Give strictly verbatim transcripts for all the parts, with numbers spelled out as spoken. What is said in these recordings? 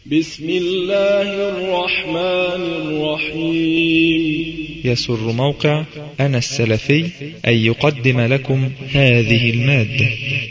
بسم الله الرحمن الرحيم. يسر موقع أنا السلفي أن يقدم لكم هذه المادة.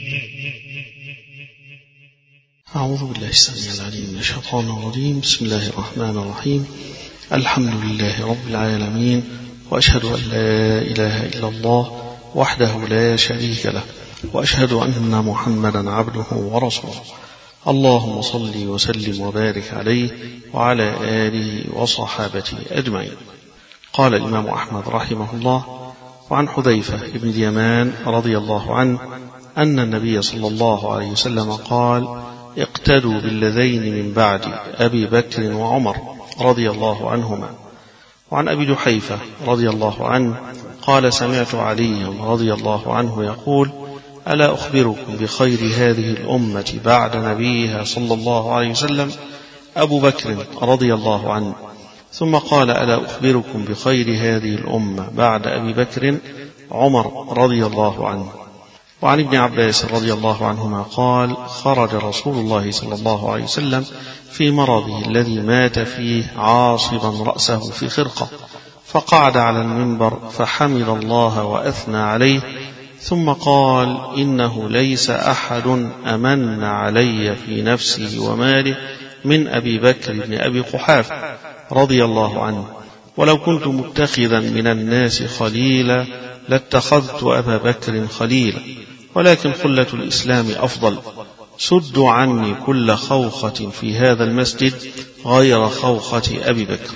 أعوذ بالله السميع العليم من الشيطان الرجيم. بسم الله الرحمن الرحيم. الحمد لله رب العالمين، وأشهد أن لا إله إلا الله وحده لا شريك له، وأشهد أن محمدا عبده ورسوله. اللهم صل وسلم وبارك عليه وعلى آله وصحابته أجمعين. قال الإمام أحمد رحمه الله: وعن حذيفة بن اليمان رضي الله عنه أن النبي صلى الله عليه وسلم قال: اقتدوا بالذين من بعد أبي بكر وعمر رضي الله عنهما. وعن أبي جحيفة رضي الله عنه قال: سمعت علي رضي الله عنه يقول: ألا أخبركم بخير هذه الأمة بعد نبيها صلى الله عليه وسلم؟ أبو بكر رضي الله عنه. ثم قال: ألا أخبركم بخير هذه الأمة بعد أبي بكر؟ عمر رضي الله عنه. وعن ابن عباس رضي الله عنهما قال: خرج رسول الله صلى الله عليه وسلم في مرضه الذي مات فيه عاصبا رأسه في خرقة، فقعد على المنبر فحمد الله وأثنى عليه، ثم قال: إنه ليس أحد أمن علي في نفسه وماله من أبي بكر بن أبي قحافة رضي الله عنه، ولو كنت متخذا من الناس خليلا لاتخذت أبا بكر خليلا، ولكن خلة الإسلام أفضل. سدوا عني كل خوخة في هذا المسجد غير خوخة أبي بكر.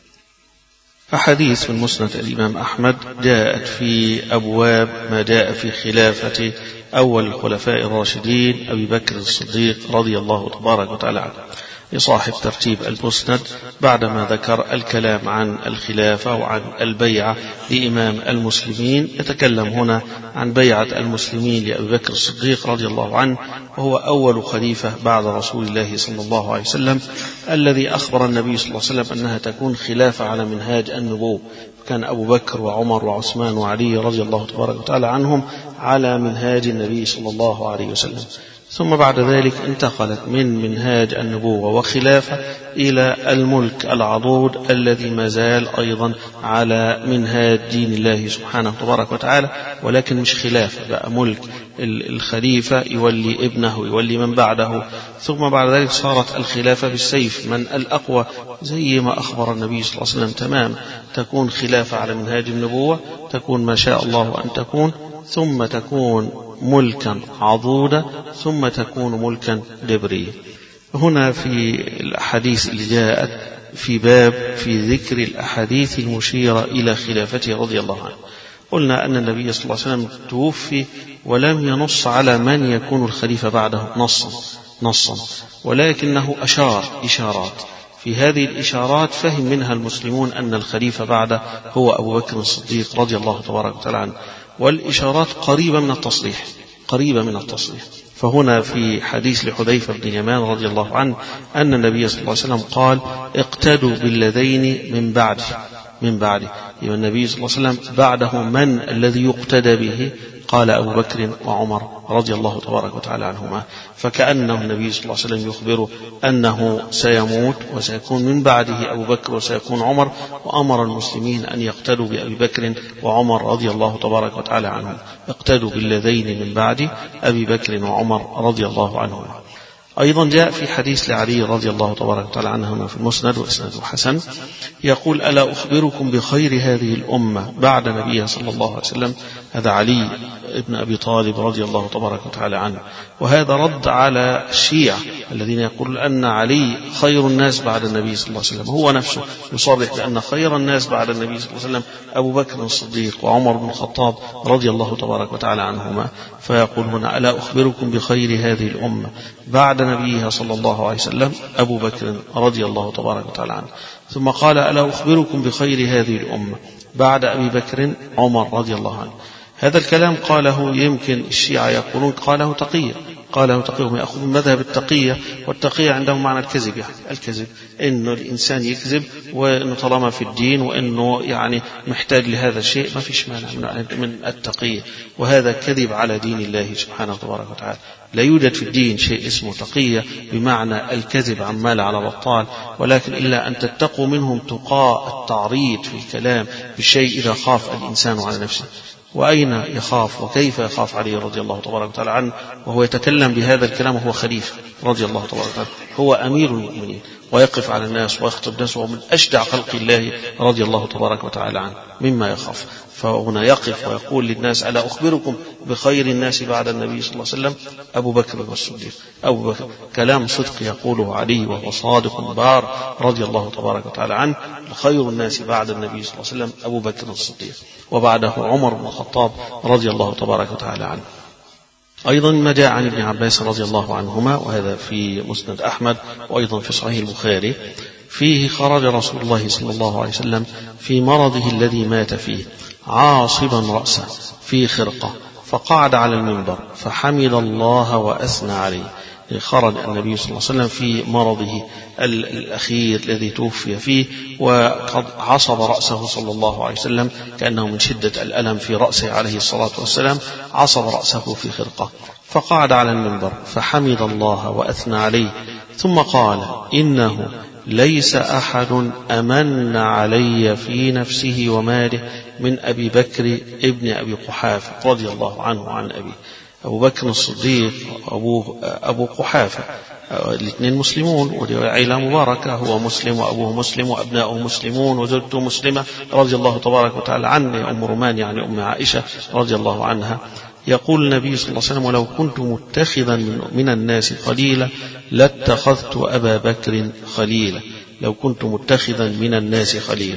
أحاديث من مسند الإمام أحمد جاءت في أبواب ما جاء في خلافة أول الخلفاء الراشدين أبي بكر الصديق رضي الله تبارك وتعالى عنه، لصاحب ترتيب المسند بعدما ذكر الكلام عن الخلافة وعن البيعة لإمام المسلمين. يتكلم هنا عن بيعة المسلمين لأبي بكر الصديق رضي الله عنه، وهو أول خليفة بعد رسول الله صلى الله عليه وسلم، الذي أخبر النبي صلى الله عليه وسلم أنها تكون خلافة على منهاج النبوة. كان أبو بكر وعمر وعثمان وعلي رضي الله تبارك وتعالى عنهم على منهاج النبي صلى الله عليه وسلم، ثم بعد ذلك انتقلت من منهاج النبوة وخلافة إلى الملك العضوض الذي ما زال أيضا على منهاج دين الله سبحانه تبارك وتعالى، ولكن مش خلافة، بقى ملك الخليفة يولي ابنه يولي من بعده، ثم بعد ذلك صارت الخلافة بالسيف، من الأقوى، زي ما أخبر النبي صلى الله عليه وسلم تمام. تكون خلافة على منهاج النبوة، تكون ما شاء الله أن تكون، ثم تكون ملكا عضودا، ثم تكون ملكا جبريا. هنا في الأحاديث اللي جاءت في باب في ذكر الأحاديث المشيرة إلى خلافته رضي الله عنه، قلنا أن النبي صلى الله عليه وسلم توفي ولم ينص على من يكون الخليفة بعده نصا نصا ولكنه أشار إشارات. في هذه الإشارات فهم منها المسلمون أن الخليفة بعده هو أبو بكر الصديق رضي الله تبارك وتعالى عنه، والإشارات قريبة من التصريح قريبة من التصريح. فهنا في حديث لحذيفة بن اليمان رضي الله عنه أن النبي صلى الله عليه وسلم قال: اقتدوا بالذين من بعده من بعده يعني النبي صلى الله عليه وسلم بعده من الذي يقتدى به؟ قال: أبو بكر وعمر رضي الله تبارك وتعالى عنهما. فكأنه النبي صلى الله عليه وسلم يخبره أنه سيموت وسيكون من بعده أبو بكر وسيكون عمر، وأمر المسلمين أن يقتدوا بأبي بكر وعمر رضي الله تبارك وتعالى عنهم. اقتدوا بالذين من بعد أبي بكر وعمر رضي الله عنهم. أيضا جاء في حديث لعلي رضي الله تبارك وتعالى عنه في المسند وإسناده حسن، يقول: ألا أخبركم بخير هذه الأمة بعد نبيها صلى الله عليه وسلم؟ هذا علي ابن أبي طالب رضي الله تبارك وتعالى عنه، وهذا رد على الشيعة الذين يقولون أن علي خير الناس بعد النبي صلى الله عليه وسلم. هو نفسه يصرح بأن خير الناس بعد النبي صلى الله عليه وسلم أبو بكر الصديق وعمر بن الخطاب رضي الله تبارك وتعالى عنهما. فيقول هنا: ألا أخبركم بخير هذه الأمة بعد نبيها صلى الله عليه وسلم؟ أبو بكر رضي الله تبارك وتعالى عنه. ثم قال: ألا أخبركم بخير هذه الأمة بعد أبي بكر؟ عمر رضي الله عنه. هذا الكلام قاله، يمكن الشيعة يقولون قاله تقيا، قال له تقيهم يأخذ من مذهب التقية، والتقية عندهم معنى الكذب، يعني الكذب إنه الإنسان يكذب، وإنه طالما في الدين وإنه يعني محتاج لهذا الشيء ما فيش مانع من التقية، وهذا كذب على دين الله سبحانه وتبارك وتعالى. لا يوجد في الدين شيء اسمه تقية بمعنى الكذب عمال على بطال، ولكن إلا أن تتقوا منهم تقاء التعريض في الكلام بالشيء إذا خاف الإنسان على نفسه. وأين يخاف وكيف يخاف علي رضي الله تبارك وتعالى عنه وهو يتكلم بهذا الكلام وهو خليفة رضي الله تبارك وتعالى، هو أمير المؤمنين ويقف على الناس ويخطب الناس، ومن أشجع خلق الله رضي الله تبارك وتعالى عنه مما يخاف. فهنا يقف ويقول للناس: ألا أخبركم بخير الناس بعد النبي صلى الله عليه وسلم؟ أبو بكر الصديق. أبو بكر كلام صدق يقوله علي وهو صادق بار رضي الله تبارك وتعالى عنه. خير الناس بعد النبي صلى الله عليه وسلم أبو بكر الصديق، وبعده عمر بن الخطاب رضي الله تبارك وتعالى عنه. أيضا ما جاء عن ابن عباس رضي الله عنهما، وهذا في مسند أحمد وأيضا في صحيح البخاري، فيه: خرج رسول الله صلى الله عليه وسلم في مرضه الذي مات فيه عاصبا رأسه في خرقة، فقعد على المنبر فحمد الله وأثنى عليه. خرج النبي صلى الله عليه وسلم في مرضه الأخير الذي توفي فيه، وقد عصب رأسه صلى الله عليه وسلم كأنه من شدة الألم في رأسه عليه الصلاة والسلام، عصب رأسه في خرقة، فقعد على المنبر فحمد الله وأثنى عليه، ثم قال: إنه ليس أحد أمن علي في نفسه وماله من أبي بكر ابن أبي قحافة رضي الله عنه عن أبي. أبو بكر الصديق أبوه أبو قحافة، الاثنين مسلمون وعائلة مباركة، هو مسلم وأبوه مسلم وأبناؤه مسلمون وزوجته مسلمة رضي الله تبارك وتعالى عنه، أم رومان يعني أم عائشة رضي الله عنها. يقول النبي صلى الله عليه وسلم: ولو كنت متخذا من الناس خليلا لاتخذت أبا بكر خليلا. لو كنت متخذا من الناس خليلا.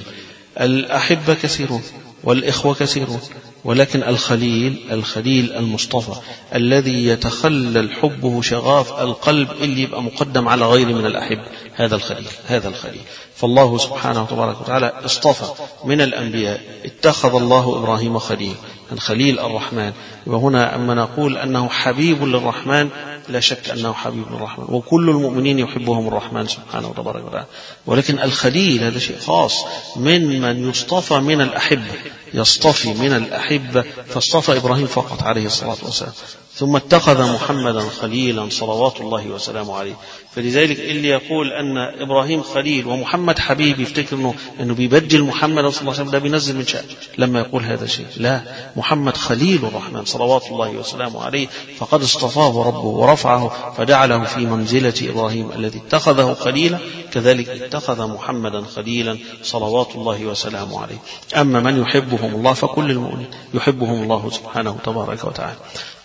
الأحبة كثيرون والإخوة كثيرون، ولكن الخليل الخليل المصطفى الذي يتخلل حبه شغاف القلب اللي يبقى مقدم على غير من الأحب، هذا الخليل هذا الخليل فالله سبحانه وتبارك وتعالى اصطفى من الأنبياء. اتخذ الله إبراهيم خليل، الخليل الرحمن. وهنا أما نقول أنه حبيب للرحمن، لا شك أنه حبيب للرحمن، وكل المؤمنين يحبهم الرحمن سبحانه وتبارك وتعالى، ولكن الخليل هذا شيء خاص من من يصطفى من الأحبة، يصطفي من الأحبة، فاصطفى إبراهيم فقط عليه الصلاة والسلام، ثم اتخذ محمدا خليلا صلوات الله وسلامه عليه. فلذلك اللي يقول أن إبراهيم خليل ومحمد حبيب يفتكر أنه, إنه بيبجل محمد صلى الله عليه وسلم، ده بينزل من شأن لما يقول هذا الشيء. لا، محمد خليل الرحمن صلوات الله وسلامه عليه، فقد اصطفاه ربه ورفعه فجعله في منزلة إبراهيم الذي اتخذه خليلا، كذلك اتخذ محمدا خليلا صلوات الله وسلامه عليه. أما من يحبهم الله فكل المؤمنين يحبهم الله سبحانه تبارك وتعالى.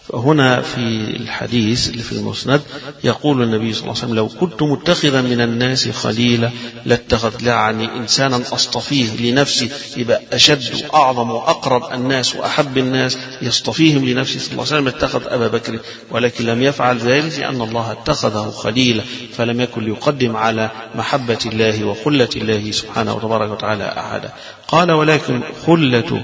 هنا في الحديث اللي في المسند يقول النبي صلى الله عليه وسلم: لو كنت متخذا من الناس خليلا لاتخذ، يعني إنسانا أصطفيه لنفسي، يبقى أشد وأعظم وأقرب الناس وأحب الناس يصطفيهم لنفسه صلى الله عليه وسلم، اتخذ أبا بكر، ولكن لم يفعل ذلك لأن الله اتخذه خليلا، فلم يكن ليقدم على محبة الله وخلة الله سبحانه وتبارك وتعالى أحدا. قال: ولكن خلة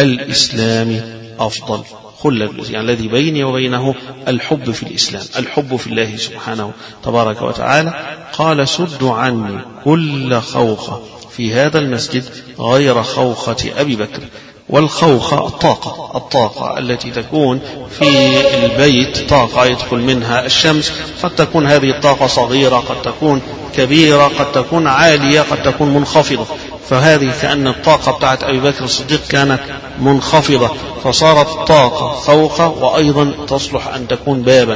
الإسلام أفضل. خلة يعني الذي بيني وبينه الحب في الإسلام، الحب في الله سبحانه تبارك وتعالى. قال: سدوا عني كل خوخة في هذا المسجد غير خوخة أبي بكر. والخوخة الطاقة الطاقة التي تكون في البيت، طاقة يدخل منها الشمس، قد تكون هذه الطاقة صغيرة، قد تكون كبيرة، قد تكون عالية، قد تكون منخفضة. فهذه كأن الطاقة بتاعت أبي بكر الصديق كانت منخفضة، فصارت طاقة خوخة، وأيضا تصلح أن تكون بابا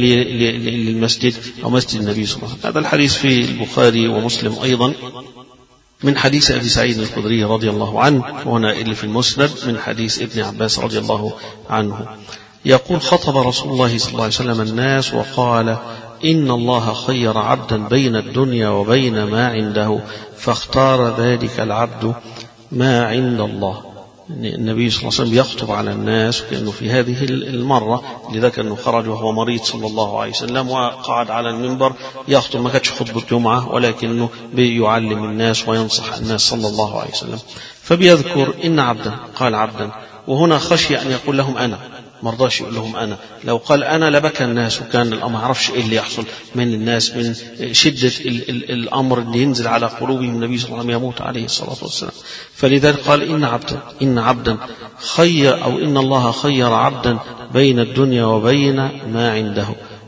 للمسجد أو مسجد النبي صلى الله عليه وسلم. هذا الحديث في البخاري ومسلم أيضا من حديث أبي سعيد الخدري رضي الله عنه، وهنا اللي في المسند من حديث ابن عباس رضي الله عنه. يقول: خطب رسول الله صلى الله عليه وسلم الناس وقال: إن الله خير عبدا بين الدنيا وبين ما عنده، فاختار ذلك العبد ما عند الله. النبي صلى الله عليه وسلم يخطب على الناس، كأنه في هذه المرة لذلك أنه خرج وهو مريض صلى الله عليه وسلم وقعد على المنبر يخطب، ما كانتش خطبة جمعة، ولكنه بيعلم الناس وينصح الناس صلى الله عليه وسلم. فبيذكر إن عبدا، قال عبدا، وهنا خشي أن يقول لهم أنا، مرضاش يقول لهم أنا. لو قال أنا لبكى الناس، وكان الأمر ما عرفش إيه اللي يحصل من الناس من شدة ال ال الأمر اللي ينزل على قلوبهم. النبي صلى الله عليه وسلم يموت عليه الصلاة والسلام. فلذلك قال إن عبدا إن عبدا خير أو إن الله خير عبدا بين الدنيا وبين ما عنده،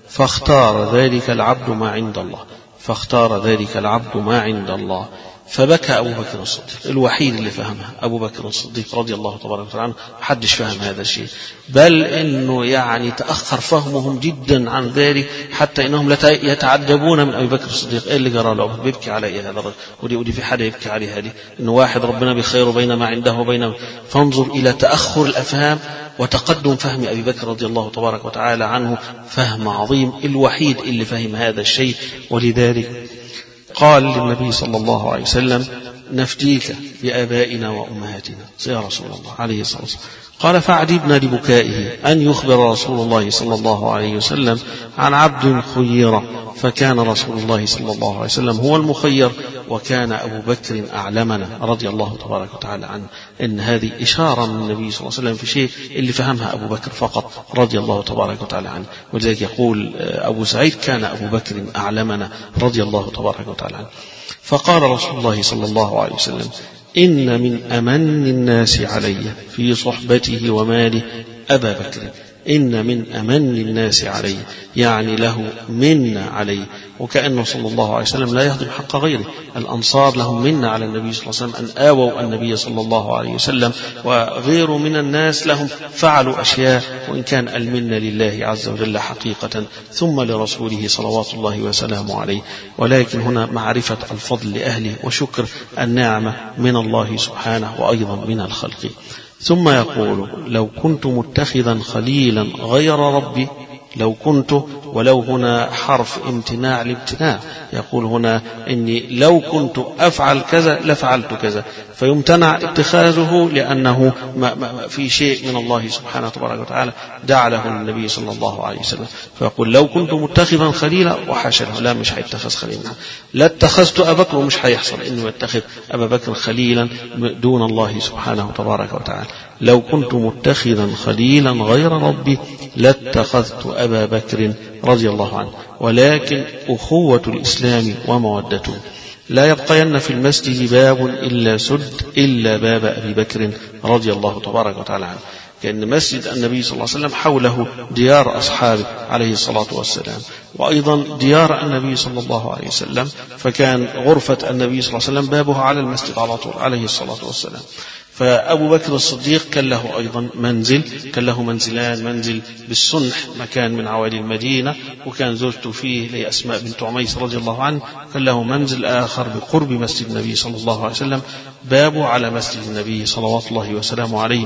فاختار ذلك العبد ما عند الله فاختار ذلك العبد ما عند الله. فبكى أبو بكر الصديق، الوحيد اللي فهمها أبو بكر الصديق رضي الله تبارك وتعالى عنه. محدش فهم هذا الشيء، بل إنه يعني تأخر فهمهم جدا عن ذلك، حتى إنهم يتعجبون من أبي بكر الصديق. إيه اللي جرى له؟ بيبكي على إيه هذا؟ ودي ودي في حدا يبكي عليه هذه؟ إنه واحد ربنا بخير بين ما عنده وبين. فانظر إلى تأخر الأفهام وتقدم فهم أبي بكر رضي الله تبارك وتعالى عنه، فهم عظيم، الوحيد اللي فهم هذا الشيء. ولذلك قال للنبي صلى الله عليه وسلم نفديك بآبائنا وأمهاتنا يا رسول الله عليه الصلاة والسلام. قال فعجبنا لبكائه أن يخبر رسول الله صلى الله عليه وسلم عن عبد خير، فكان رسول الله صلى الله عليه وسلم هو المخير، وكان أبو بكر أعلمنا رضي الله تبارك وتعالى عنه. إن هذه إشارة من النبي صلى الله عليه وسلم في شيء اللي فهمها أبو بكر فقط رضي الله تبارك وتعالى عنه. ولذلك يقول أبو سعيد كان أبو بكر أعلمنا رضي الله تبارك وتعالى عنه. فقال رسول الله صلى الله عليه وسلم إن من أمن الناس علي في صحبته وماله أبا بكر. إن من أمن الناس علي، يعني له منا علي، وكأنه صلى الله عليه وسلم لا يهضم حق غيره. الأنصار لهم منا على النبي صلى الله عليه وسلم أن آووا النبي صلى الله عليه وسلم، وغيره من الناس لهم فعلوا أشياء، وإن كان المنة لله عز وجل حقيقة ثم لرسوله صلوات الله وسلامه عليه. ولكن هنا معرفة الفضل لأهله وشكر النعمة من الله سبحانه وأيضا من الخلق. ثم يقول لو كنت متخذا خليلا غير ربي، لو كنت، ولو هنا حرف امتناع الامتناع، يقول هنا إني لو كنت أفعل كذا لفعلت كذا، فيمتنع اتخاذه لأنه ما ما في شيء من الله سبحانه وتعالى وتعالى جعله النبي صلى الله عليه وسلم. فيقول لو كنت متخذا خليلا، وحاشا له، لا مش هيتخذ خليلا، لا اتخذت أبا بكر، ومش هيحصل إنه يتخذ أبا بكر خليلا دون الله سبحانه وتبارك وتعالى. لو كنت متخذا خليلا غير ربي لاتخذت أبا بكر رضي الله عنه. ولكن أخوة الإسلام ومودته لا يبقين في المسجد باب إلا سد إلا باب أبي بكر رضي الله تبارك وتعالى عنه. كأن مسجد النبي صلى الله عليه وسلم حوله ديار أصحابه عليه الصلاة والسلام، وأيضا ديار النبي صلى الله عليه وسلم، فكان غرفة النبي صلى الله عليه وسلم بابها على المسجد على طول عليه الصلاة والسلام. فأبو بكر الصديق كان له أيضا منزل، كان له منزلان، منزل بالسنح مكان من عوالي المدينة وكان زوجته فيه لي أسماء بنت عميس رضي الله عنه، كان له منزل آخر بقرب مسجد النبي صلى الله عليه وسلم بابه على مسجد النبي صلوات الله وسلامه عليه.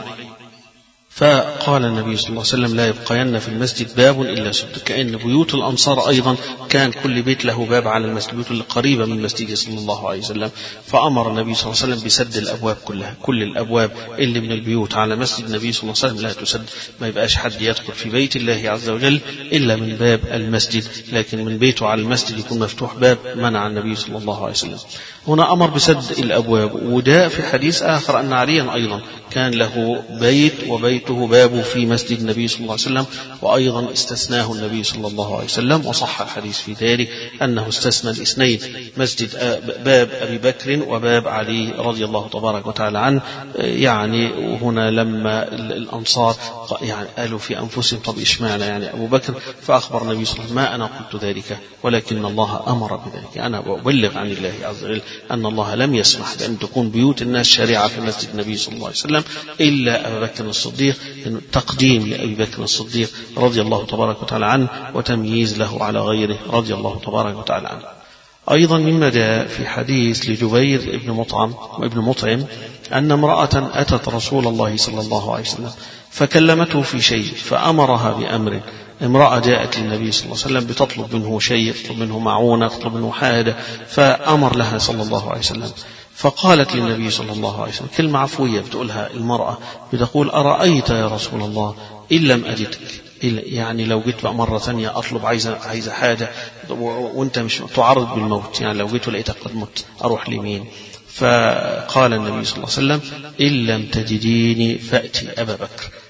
فقال النبي صلى الله عليه وسلم لا يبقين في المسجد باب إلا سد. كأن بيوت الأنصار أيضا كان كل بيت له باب على المسجد، البيوت القريبة من مسجد صلى الله عليه وسلم. فأمر النبي صلى الله عليه وسلم بسد الأبواب كلها، كل الأبواب اللي من البيوت على مسجد النبي صلى الله عليه وسلم لا تسد، ما يبقاش حد يدخل في بيت الله عز وجل إلا من باب المسجد، لكن من بيته على المسجد يكون مفتوح باب منع النبي صلى الله عليه وسلم. هنا أمر بسد الأبواب. وده في حديث آخر أن عليا أيضا كان له بيت وبيته بابه في مسجد النبي صلى الله عليه وسلم، وأيضا استثناه النبي صلى الله عليه وسلم، وصح الحديث في ذلك أنه استثنى الاثنين، مسجد باب أبي بكر وباب علي رضي الله تبارك وتعالى عنه. يعني هنا لما الأنصار يعني قالوا في أنفسهم طب إشمعنى يعني أبو بكر، فأخبر النبي صلى الله عليه وسلم ما أنا قلت ذلك ولكن الله أمر بذلك، أنا أبلغ عن الله عز وجل أن الله لم يسمح بأن تكون بيوت الناس شريعة في مسجد النبي صلى الله عليه وسلم إلا أبا بكر الصديق، تقديم لأبي بكر الصديق رضي الله تبارك وتعالى عنه وتمييز له على غيره رضي الله تبارك وتعالى عنه. أيضا مما جاء في حديث لجبير ابن مطعم ابن مطعم أن امرأة أتت رسول الله صلى الله عليه وسلم فكلمته في شيء فأمرها بأمر. امرأة جاءت للنبي صلى الله عليه وسلم بتطلب منه شيء، تطلب منه معونة، تطلب منه حاجة، فأمر لها صلى الله عليه وسلم. فقالت للنبي صلى الله عليه وسلم كلمة عفوية بتقولها المرأة، بتقول أرأيت يا رسول الله إن لم أجدك، يعني لو جيت بقى مرة ثانية أطلب عايزة عايزة حاجة وأنت مش تعرض بالموت، يعني لو جيت ولقيتك قد مت أروح لمين؟ فقال النبي صلى الله عليه وسلم إن لم تجديني فأتي أبا بكر،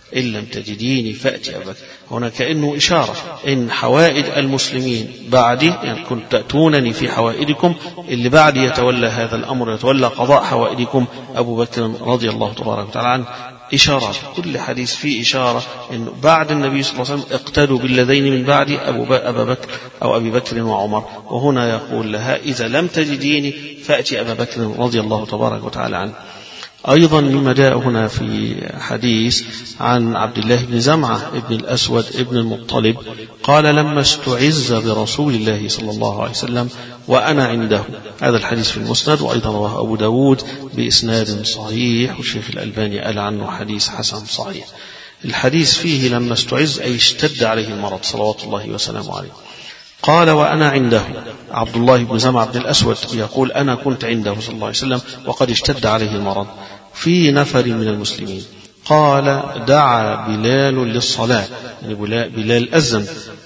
إن لم تجديني فأتي أبا بكر. هنا كأنه إشارة إن حوائج المسلمين بعدي، يعني كنت تأتونني في حوائجكم، اللي بعدي يتولى هذا الأمر، يتولى قضاء حوائجكم أبو بكر رضي الله تبارك وتعالى عنه. إشارات، كل حديث فيه إشارة إنه بعد النبي صلى الله عليه وسلم اقتدوا بالذين من بعدي أبو أبا بكر أو أبي بكر وعمر. وهنا يقول لها إذا لم تجديني فأتي أبا بكر رضي الله تبارك وتعالى عنه. أيضا مما جاء هنا في حديث عن عبد الله بن زمعة ابن الأسود ابن المطلب قال لما استعز برسول الله صلى الله عليه وسلم وأنا عنده. هذا الحديث في المسند، وأيضا رواه أبو داود بإسناد صحيح، والشيخ الألباني قال عنه حديث حسن صحيح. الحديث فيه لما استعز أي اشتد عليه المرض صلوات الله وسلامه عليه. قال وأنا عنده، عبد الله بن زمعة بن الأسود يقول أنا كنت عنده صلى الله عليه وسلم وقد اشتد عليه المرض في نفر من المسلمين. قال دعا بلال للصلاة، يعني بلال أذن،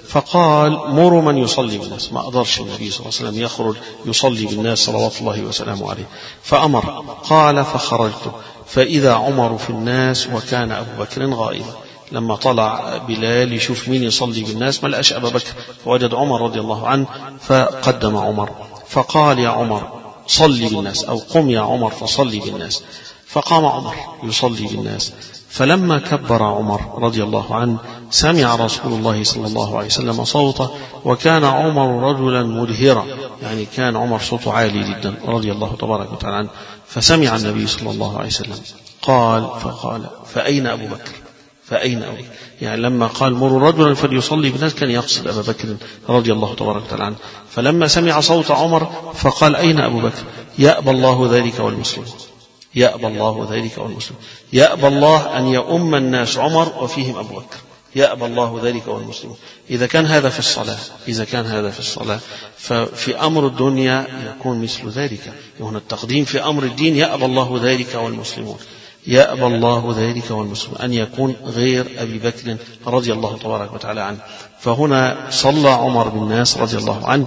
فقال مروا من يصلي بالناس. ما أقدرش النبي صلى الله عليه وسلم يخرج يصلي بالناس صلوات الله وسلامه عليه، فأمر. قال فخرجت فإذا عمر في الناس وكان أبو بكر غائبا. لما طلع بلال يشوف مين يصلي بالناس ما لقاش أبا بكر، فوجد عمر رضي الله عنه فقدم عمر، فقال يا عمر صلي بالناس، أو قم يا عمر فصلي بالناس. فقام عمر يصلي بالناس. فلما كبر عمر رضي الله عنه سمع رسول الله صلى الله عليه وسلم صوته، وكان عمر رجلا مدهرا، يعني كان عمر صوته عالي جدا رضي الله تبارك وتعالى عنه. فسمع النبي صلى الله عليه وسلم قال فقال فأين أبو بكر؟ فأين أبو بكر؟ يعني لما قال مروا رجلا فليصلي بالناس كان يقصد أبا بكر رضي الله تبارك وتعالى عنه. فلما سمع صوت عمر فقال أين أبو بكر؟ يأبى الله ذلك والمسلمون، يأبى الله ذلك والمسلم، يأبى الله أن يؤم الناس عمر وفيهم أبو بكر، يأبى الله ذلك والمسلمون. إذا كان هذا في الصلاة، إذا كان هذا في الصلاة ففي أمر الدنيا يكون مثل ذلك. هنا التقديم في أمر الدين يأبى الله ذلك والمسلمون، يأبى الله ذلك والمسلمون، أن يكون غير أبي بكر رضي الله تبارك وتعالى عنه. فهنا صلى عمر بالناس رضي الله عنه،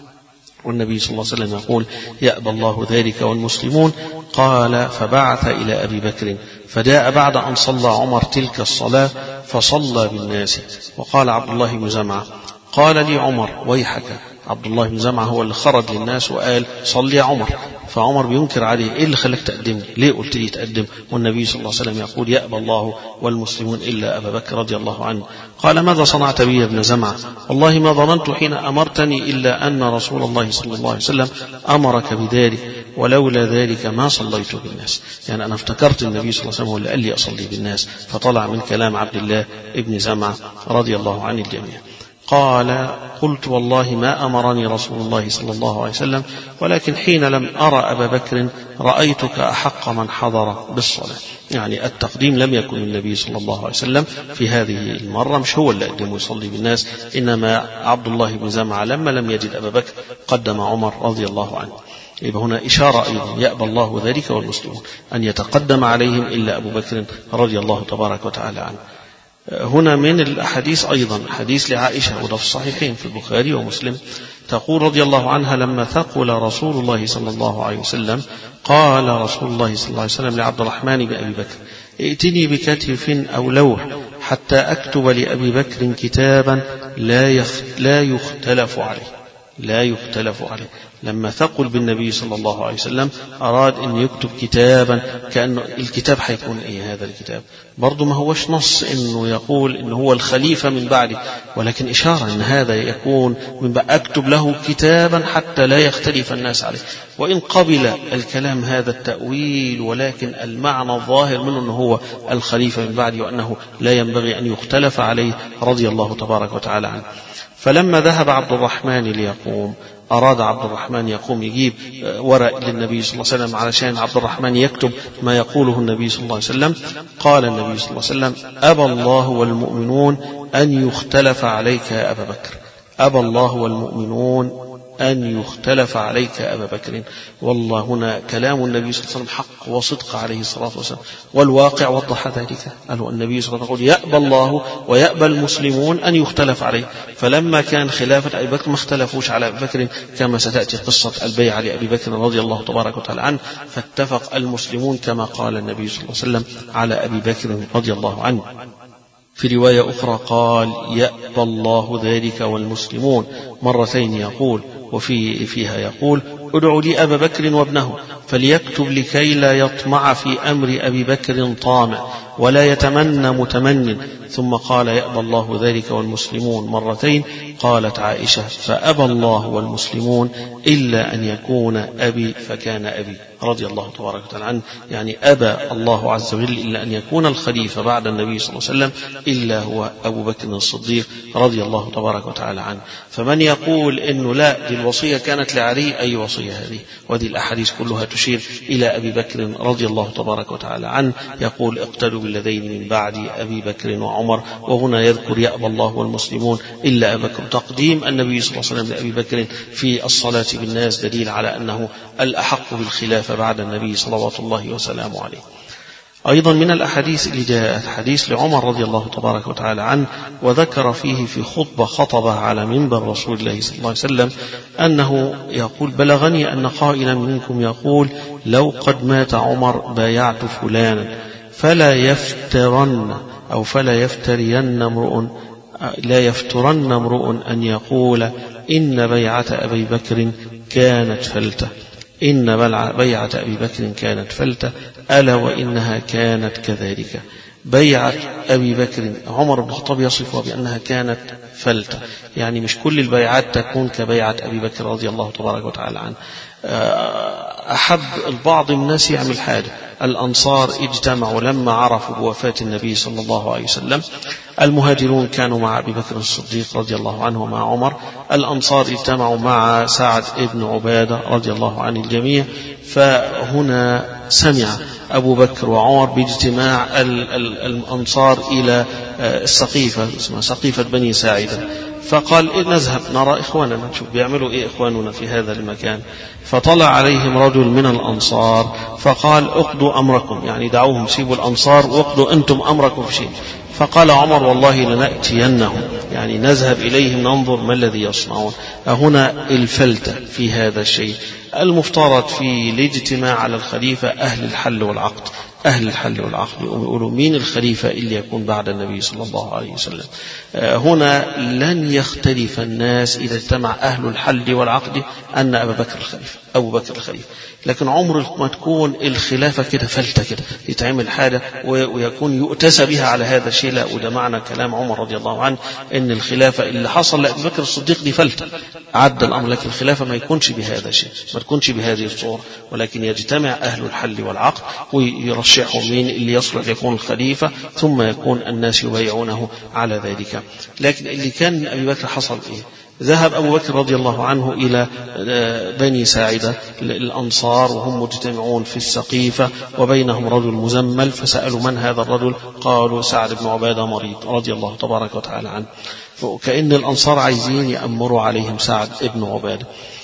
والنبي صلى الله عليه وسلم يقول يأبى الله ذلك والمسلمون. قال فبعث إلى أبي بكر فجاء بعد أن صلى عمر تلك الصلاة فصلى بالناس. وقال عبد الله بن زمعة قال لي عمر ويحك. عبد الله بن زمعة هو اللي خرج للناس وقال صلي يا عمر، فعمر بينكر عليه ايه اللي خلاك تقدمني؟ ليه قلت لي تقدم والنبي صلى الله عليه وسلم يقول يأبى الله والمسلمون إلا أبا بكر رضي الله عنه. قال ماذا صنعت بي يا ابن زمعة؟ والله ما ظننت حين أمرتني إلا أن رسول الله صلى الله عليه وسلم أمرك بذلك، ولولا ذلك ما صليت بالناس. يعني أنا افتكرت النبي صلى الله عليه وسلم هو اللي قال لي أصلي بالناس، فطلع من كلام عبد الله ابن زمعة رضي الله عن الجميع. قال قلت والله ما أمرني رسول الله صلى الله عليه وسلم، ولكن حين لم أرى أبا بكر رأيتك أحق من حضر بالصلاة. يعني التقديم لم يكن النبي صلى الله عليه وسلم في هذه المرة، مش هو اللي قدم يصلي بالناس، إنما عبد الله بن زمعة لما لم يجد أبا بكر قدم عمر رضي الله عنه. يبقى هنا إشارة أيضا يأبى الله ذلك والمسلمون أن يتقدم عليهم إلا أبو بكر رضي الله تبارك وتعالى عنه. هنا من الأحاديث أيضا حديث لعائشة وده في الصحيحين في البخاري ومسلم، تقول رضي الله عنها لما ثقل رسول الله صلى الله عليه وسلم قال رسول الله صلى الله عليه وسلم لعبد الرحمن بأبي بكر ائتني بكتف أو لوح حتى أكتب لأبي بكر كتابا لا لا يختلف عليه، لا يختلف عليه. لما ثقل بالنبي صلى الله عليه وسلم أراد أن يكتب كتابا، كأنه الكتاب حيكون إيه هذا الكتاب؟ برضو ما هوش نص أنه يقول أنه هو الخليفة من بعده، ولكن إشارة أن هذا يكون من بعد أكتب له كتابا حتى لا يختلف الناس عليه. وإن قبل الكلام هذا التأويل، ولكن المعنى الظاهر منه أنه هو الخليفة من بعده، وأنه لا ينبغي أن يختلف عليه رضي الله تبارك وتعالى عنه. فلما ذهب عبد الرحمن ليقوم، أراد عبد الرحمن يقوم يجيب ورق للنبي صلى الله عليه وسلم علشان عبد الرحمن يكتب ما يقوله النبي صلى الله عليه وسلم. قال النبي صلى الله عليه وسلم أبى الله والمؤمنون أن يختلف عليك يا أبا بكر، أبى الله والمؤمنون أن يختلف عليك أبا بكر. والله هنا كلام النبي صلى الله عليه وسلم حق وصدق عليه الصلاة والسلام، والواقع وضح ذلك. قال النبي صلى الله عليه وسلم يأبى الله ويأبى المسلمون أن يختلف عليه. فلما كان خلافة أبي بكر ما اختلفوش على أبي بكر، كما ستأتي قصة البيعة لأبي بكر رضي الله تبارك وتعالى عنه، فاتفق المسلمون كما قال النبي صلى الله عليه وسلم على أبي بكر رضي الله عنه. في رواية أخرى قال يأبى الله ذلك والمسلمون مرتين يقول، وفي فيها يقول ادعوا لي أبا بكر وابنه فليكتب لكي لا يطمع في أمر أبي بكر طامع ولا يتمنى متمن. ثم قال يأبى الله ذلك والمسلمون مرتين. قالت عائشة فأبى الله والمسلمون إلا أن يكون أبي فكان أبي رضي الله تبارك وتعالى عنه، يعني أبى الله عز وجل إلا أن يكون الخليفة بعد النبي صلى الله عليه وسلم إلا هو أبو بكر الصديق رضي الله تبارك وتعالى عنه. فمن يقول إنه لا دي الوصية كانت لعلي، أي وصية هذه؟ وهذه الأحاديث كلها تشير إلى أبي بكر رضي الله تبارك وتعالى عنه. يقول اقتدوا بالذين من بعد أبي بكر وعمر، وهنا يذكر يأبى الله والمسلمون إلا أبا بكر. تقديم النبي صلى الله عليه وسلم لأبي بكر في الصلاة بالناس دليل على أنه الأحق بالخلافة بعد النبي صلوات الله وسلامه عليه. أيضا من الأحاديث اللي جاءت حديث لعمر رضي الله تبارك وتعالى عنه، وذكر فيه في خطبة خطبة على منبر رسول الله صلى الله عليه وسلم أنه يقول بلغني أن قائلا منكم يقول لو قد مات عمر بايعت فلانا فلا يفترن أو فلا يفترين امرؤ لا يفترن امرؤ أن يقول إن بيعة أبي بكر كانت فلتة إن بيعة أبي بكر كانت فلتة ألا وإنها كانت كذلك. بيعة أبي بكر عمر بن الخطاب يصفها بأنها كانت فلتة، يعني مش كل البيعات تكون كبيعة أبي بكر رضي الله تبارك وتعالى عنه. أحب البعض من الناس يعمل حاجة. الأنصار اجتمعوا لما عرفوا بوفاة النبي صلى الله عليه وسلم. المهاجرون كانوا مع أبي بكر الصديق رضي الله عنه ومع عمر. الأنصار اجتمعوا مع سعد بن عبادة رضي الله عن الجميع. فهنا سمع أبو بكر وعمر باجتماع الأنصار إلى السقيفة اسمها سقيفة بني ساعدة، فقال نذهب نرى إخواننا نشوف بيعملوا إيه إخواننا في هذا المكان. فطلع عليهم رجل من الأنصار فقال اقضوا أمركم، يعني دعوهم سيبوا الأنصار واقضوا أنتم أمركم في شيء. فقال عمر والله لنأتينهم، يعني نذهب إليهم ننظر ما الذي يصنعون. هنا الفلتة في هذا الشيء. المفترض في الاجتماع على الخليفة أهل الحل والعقد، أهل الحل والعقد يقولوا مين الخليفة اللي يكون بعد النبي صلى الله عليه وسلم. هنا لن يختلف الناس إذا اجتمع أهل الحل والعقد أن أبا بكر الخليفة أبو بكر الخليفة، لكن عمر ما تكون الخلافة كده فلتة كده يتعمل حاجة ويكون يؤتسى بها على هذا الشيء. لا، وده معنى كلام عمر رضي الله عنه إن الخلافة اللي حصل لأبي بكر الصديق دي فلتة عد الأمر، لكن الخلافة ما يكونش بهذا الشيء، ما تكونش بهذه الصورة، ولكن يجتمع أهل الحل والعقد ويرشحوا مين اللي يصلح يكون الخليفة، ثم يكون الناس يبايعونه على ذلك. لكن اللي كان أبي بكر حصل إيه؟ ذهب أبو بكر رضي الله عنه إلى بني ساعدة الأنصار وهم مجتمعون في السقيفة وبينهم رجل مزمل، فسألوا من هذا الرجل؟ قالوا سعد بن عبادة مريض رضي الله تبارك وتعالى عنه. كأن الأنصار عايزين يأمروا عليهم سعد بن عبادة.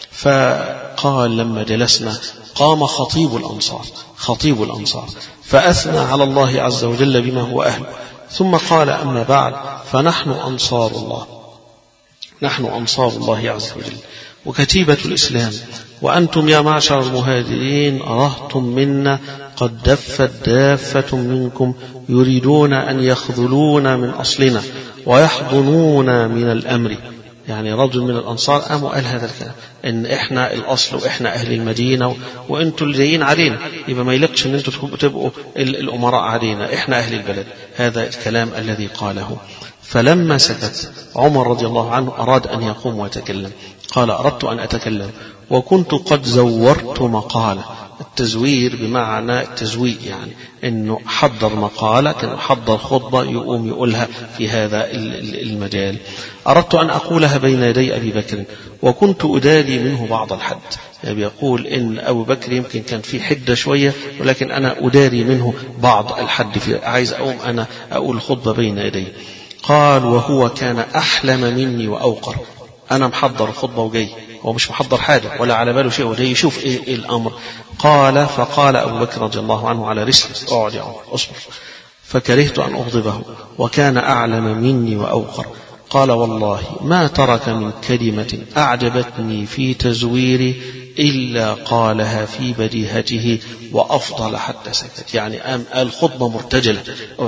فقال لما جلسنا قام خطيب الأنصار خطيب الأنصار فأثنى على الله عز وجل بما هو أهله، ثم قال أما بعد فنحن أنصار الله نحن أنصار الله عز وجل وكتيبة الإسلام، وأنتم يا معشر المهاجرين رهتم منا قد دفت دافة منكم يريدون أن يخذلون من أصلنا ويحضنون من الأمر. يعني رجل من الأنصار قاموا قال هذا الكلام إن إحنا الأصل وإحنا أهل المدينة وإنتوا اللي جايين علينا، يبقى ما يلقش إن أنتوا تبقوا الأمراء علينا، إحنا أهل البلد. هذا الكلام الذي قاله. فلما سكت عمر رضي الله عنه أراد أن يقوم ويتكلم. قال أردت أن أتكلم وكنت قد زورت مقالة. التزوير بمعنى التزويق، يعني أنه حضر مقالة، كان حضر خطبة يقوم يقولها في هذا المجال. أردت أن أقولها بين يدي أبي بكر وكنت أدالي منه بعض الحد. يعني يقول إن أبو بكر يمكن كان في حدة شوية، ولكن أنا أداري منه بعض الحد، في عايز أقوم أنا أقول خطبة بين يدي. قال وهو كان أحلم مني وأوقر. أنا محضر خطبة وجاي، هو مش محضر حاجة ولا على باله شيء وجاي يشوف إيه, إيه الأمر. قال فقال أبو بكر رضي الله عنه على رسل اقعد يا عمر اصبر. فكرهت أن أغضبه وكان أعلم مني وأوقر. قال والله ما ترك من كلمة أعجبتني في تزويري إلا قالها في بديهته وأفضل حتى سكت. يعني أم الخطبة مرتجلة،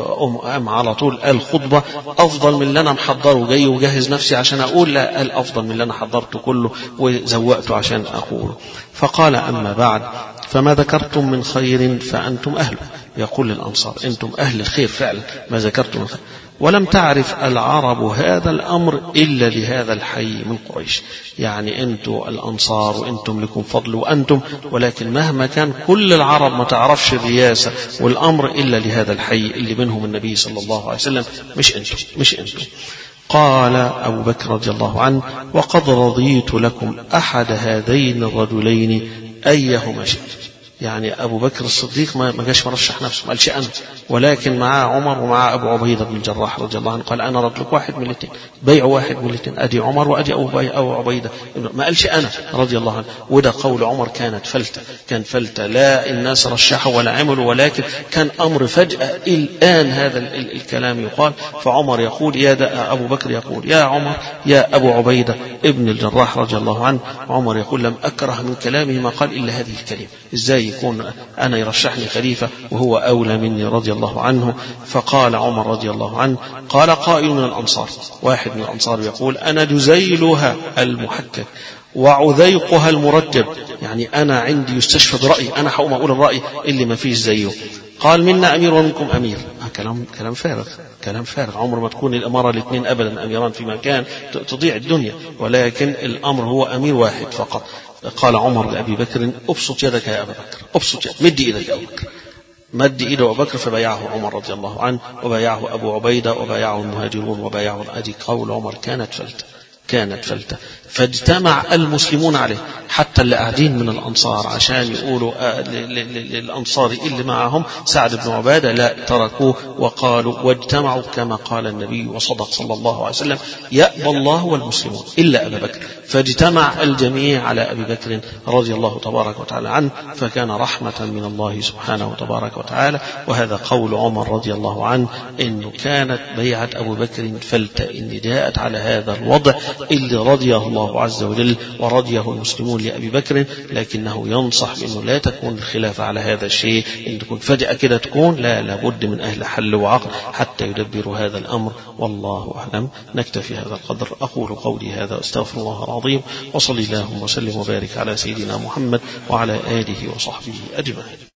أم على طول الخطبة أفضل من اللي أنا محضره جاي وجهز نفسي عشان أقول، لا الأفضل من اللي أنا حضرته كله وزوقته عشان أقوله. فقال أما بعد فما ذكرتم من خير فأنتم أهله. يقول للأنصار أنتم أهل الخير فعلا ما ذكرتم من خير، ولم تعرف العرب هذا الأمر إلا لهذا الحي من قريش. يعني أنتم الأنصار وأنتم لكم فضل وأنتم، ولكن مهما كان كل العرب ما تعرفش الرياسة والأمر إلا لهذا الحي اللي منهم النبي صلى الله عليه وسلم، مش أنتم مش أنتم. قال أبو بكر رضي الله عنه وقد رضيت لكم أحد هذين الرجلين أيهما شئت. يعني أبو بكر الصديق ما جاش مرشح نفسه، ما قالش أنا، ولكن معاه عمر ومعاه أبو عبيدة بن الجراح رضي الله عنه، قال أنا رجلك واحد من الاثنين، بيعوا واحد من الاثنين، أدي عمر وأدي أبو عبيدة، ما قالش أنا رضي الله عنه. وده قول عمر كانت فلتة، كان فلتة، لا الناس رشحوا ولا عملوا، ولكن كان أمر فجأة الآن هذا الكلام يقال. فعمر يقول يا أبو بكر يقول يا عمر يا أبو عبيدة ابن الجراح رضي الله عنه. عمر يقول لم أكره من كلامه ما قال إلا هذه الكلمة، إزاي يكون أنا يرشحني خليفة وهو أولى مني رضي الله عنه. فقال عمر رضي الله عنه قال قائل من الأنصار، واحد من الأنصار يقول أنا جزيلها المحكك وعذيقها المرتب، يعني أنا عندي يستشفى برأيي، أنا حقوم أقول الرأي اللي ما فيش زيه. قال منا أمير ومنكم أمير. كلام كلام فارغ، كلام فارغ. عمر ما تكون الأمارة الاثنين أبدا أميران في مكان تضيع الدنيا، ولكن الأمر هو أمير واحد فقط. قال عمر لأبي بكر أبسط يدك يا أبا بكر، أبسط يدك، مد إيدك يا أبو بكر. مد إيده أبو بكر فبايعه عمر رضي الله عنه، وبايعه أبو عبيدة، وبايعه المهاجرون، وبايعه. أدي قول عمر كانت فلتة، كانت فلتة. فاجتمع المسلمون عليه، حتى اللي قاعدين من الأنصار عشان يقولوا للأنصاري اللي معهم سعد بن عبادة لا تركوه وقالوا واجتمعوا كما قال النبي وصدق صلى الله عليه وسلم يأبى الله والمسلمون إلا أبا بكر. فاجتمع الجميع على أبي بكر رضي الله تبارك وتعالى عنه، فكان رحمة من الله سبحانه وتبارك وتعالى. وهذا قول عمر رضي الله عنه إنه كانت بيعة أبو بكر فلتة، إن جاءت على هذا الوضع اللي رضيه الله عز وجل ورضيه المسلمون لأبي بكر، لكنه ينصح بأنه لا تكون الخلافة على هذا الشيء، إن تكون فجأة كده تكون، لا لابد من أهل حل وعقل حتى يدبروا هذا الأمر. والله أعلم. نكتفي هذا القدر. أقول قولي هذا أستغفر الله العظيم، وصلي اللهم وسلم وبارك على سيدنا محمد وعلى آله وصحبه أجمعين.